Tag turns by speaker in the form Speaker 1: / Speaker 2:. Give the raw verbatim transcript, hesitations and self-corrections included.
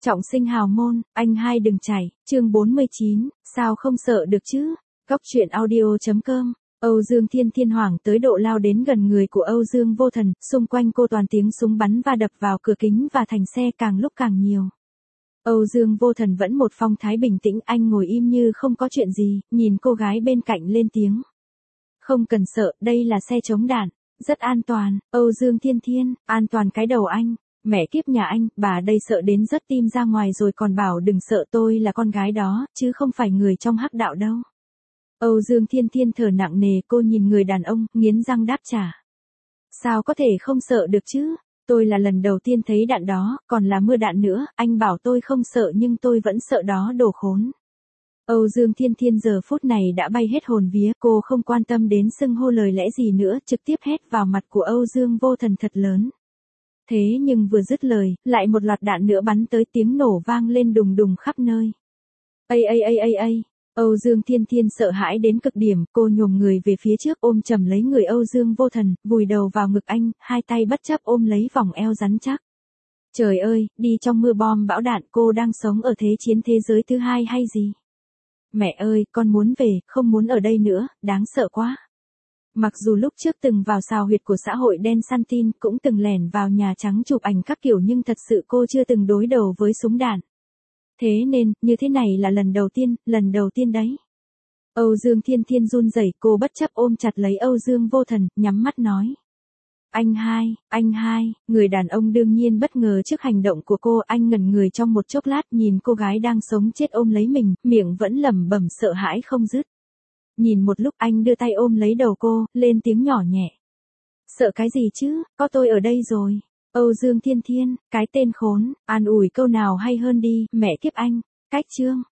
Speaker 1: Trọng sinh hào môn, anh hai đừng chảy, chương bốn mươi chín, sao không sợ được chứ? Góc truyện audio.com. Âu Dương Thiên Thiên hoảng tới độ lao đến gần người của Âu Dương Vô Thần, xung quanh cô toàn tiếng súng bắn va đập vào cửa kính và thành xe càng lúc càng nhiều. Âu Dương Vô Thần vẫn một phong thái bình tĩnh, anh ngồi im như không có chuyện gì, nhìn cô gái bên cạnh lên tiếng. Không cần sợ, đây là xe chống đạn, rất an toàn. Âu Dương Thiên Thiên, an toàn cái đầu anh. Mẹ kiếp nhà anh, bà đây sợ đến rớt tim ra ngoài rồi còn bảo đừng sợ, tôi là con gái đó, chứ không phải người trong hắc đạo đâu. Âu Dương Thiên Thiên thở nặng nề, cô nhìn người đàn ông, nghiến răng đáp trả. Sao có thể không sợ được chứ? Tôi là lần đầu tiên thấy đạn đó, còn là mưa đạn nữa, anh bảo tôi không sợ nhưng tôi vẫn sợ đó, đồ khốn. Âu Dương Thiên Thiên giờ phút này đã bay hết hồn vía, cô không quan tâm đến xưng hô lời lẽ gì nữa, trực tiếp hét vào mặt của Âu Dương Vô Thần thật lớn. Thế nhưng vừa dứt lời, lại một loạt đạn nữa bắn tới, tiếng nổ vang lên đùng đùng khắp nơi. Ây ây ây ây ây, Âu Dương Thiên Thiên sợ hãi đến cực điểm, cô nhổm người về phía trước ôm chầm lấy người Âu Dương Vô Thần, vùi đầu vào ngực anh, hai tay bất chấp ôm lấy vòng eo rắn chắc. Trời ơi, đi trong mưa bom bão đạn, cô đang sống ở thế chiến thế giới thứ hai hay gì? Mẹ ơi, con muốn về, không muốn ở đây nữa, đáng sợ quá. Mặc dù lúc trước từng vào xào huyệt của xã hội đen săn tin, cũng từng lẻn vào Nhà Trắng chụp ảnh các kiểu, nhưng thật sự cô chưa từng đối đầu với súng đạn. Thế nên, như thế này là lần đầu tiên, lần đầu tiên đấy. Âu Dương Thiên Thiên run rẩy, cô bất chấp ôm chặt lấy Âu Dương Vô Thần, nhắm mắt nói. Anh hai, anh hai, người đàn ông đương nhiên bất ngờ trước hành động của cô, anh ngẩn người trong một chốc lát nhìn cô gái đang sống chết ôm lấy mình, miệng vẫn lẩm bẩm sợ hãi không dứt. Nhìn một lúc anh đưa tay ôm lấy đầu cô, lên tiếng nhỏ nhẹ. Sợ cái gì chứ, có tôi ở đây rồi. Âu Dương Thiên Thiên, cái tên khốn, an ủi câu nào hay hơn đi, mẹ kiếp anh. Cách chương.